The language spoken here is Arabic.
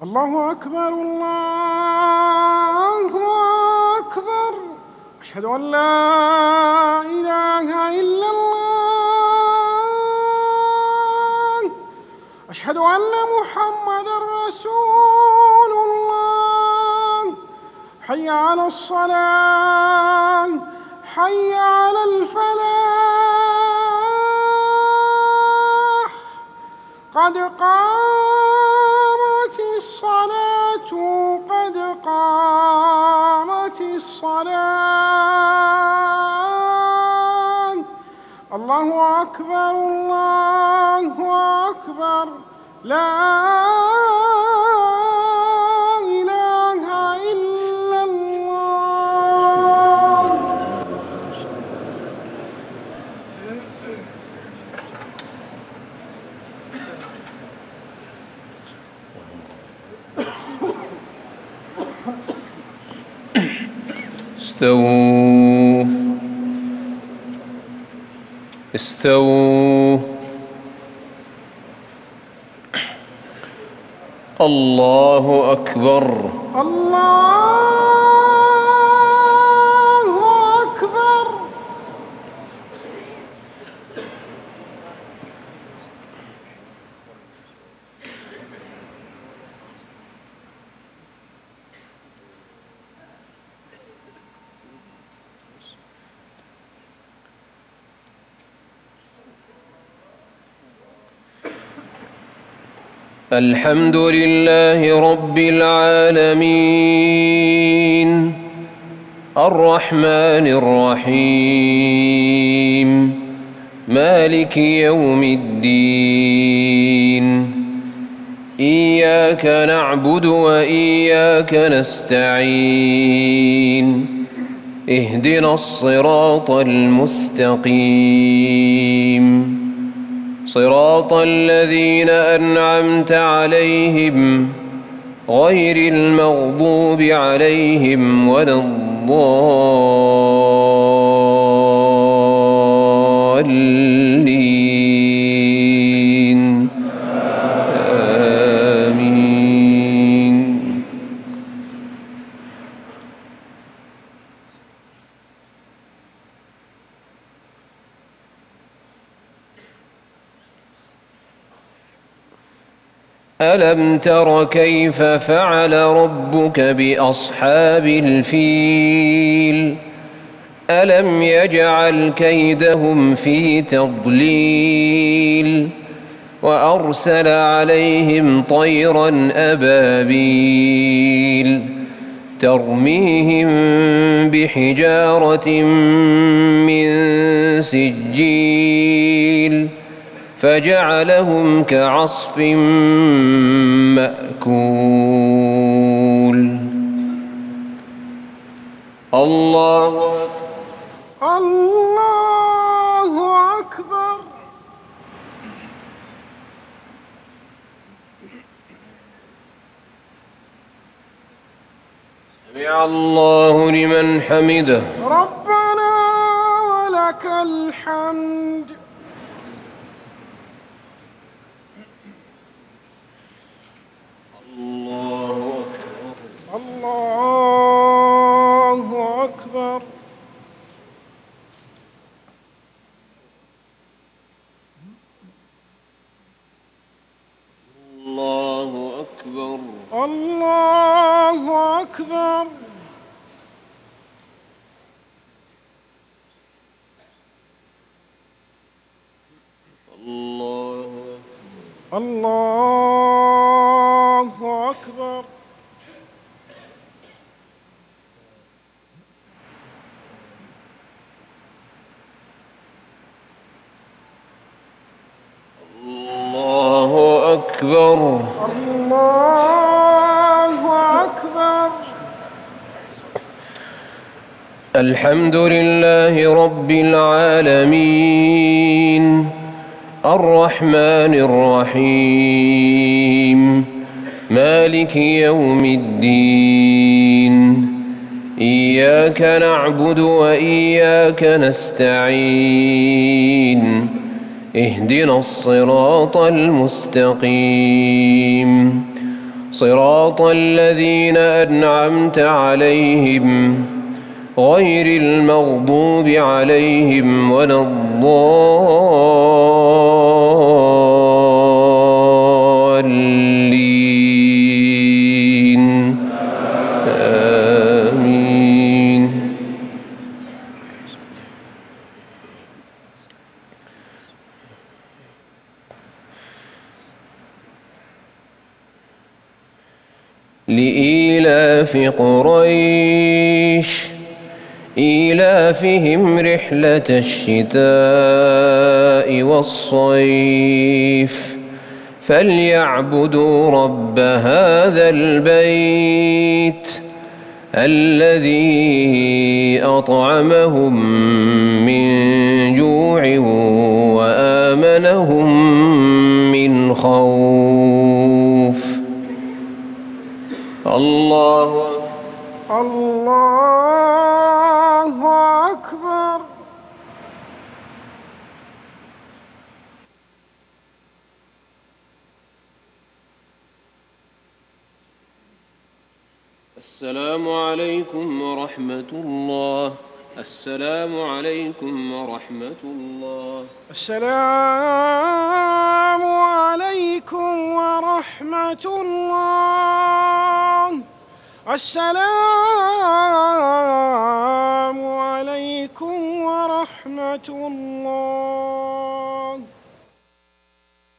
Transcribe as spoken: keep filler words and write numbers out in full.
الله أكبر الله أكبر أشهد أن لا إله إلا الله أشهد أن محمدًا رسول الله حي على الصلاة حي على الفلاح قد قامت الصلاة قد قامت الصلاة الله أكبر الله أكبر لا إله إلا الله. استووا استووا الله أكبر الله أكبر. الحمد لله رب العالمين الرحمن الرحيم مالك يوم الدين إياك نعبد وإياك نستعين اهدنا الصراط المستقيم صراط الذين أنعمت عليهم غير المغضوب عليهم ولا الضالين آمين. ألم تر كيف فعل ربك بأصحاب الفيل ألم يجعل كيدهم في تضليل وأرسل عليهم طيرا أبابيل ترميهم بحجارة من سجيل فجعلهم كعصف مأكول. الله الله أكبر. سمع الله لمن حمده ربنا ولك الحمد. الله أكبر الله أكبر. الله أكبر الله أكبر. الله الله أكبر. الله أكبر. الله أكبر. الحمد لله رب العالمين الرحمن الرحيم مالك يوم الدين إياك نعبد وإياك نستعين اهدنا الصراط المستقيم صراط الذين أنعمت عليهم غير المغضوب عليهم ولا الضالين آمين. لإيلاف قريش إيلافهم رحلة الشتاء والصيف فليعبدوا رب هذا البيت الذي أطعمهم من جوع وآمنهم من خوف. الله الله أكبر. السلام عليكم ورحمة الله. السلام عليكم ورحمة الله. السلام عليكم ورحمة الله. السلام عليكم ورحمة الله.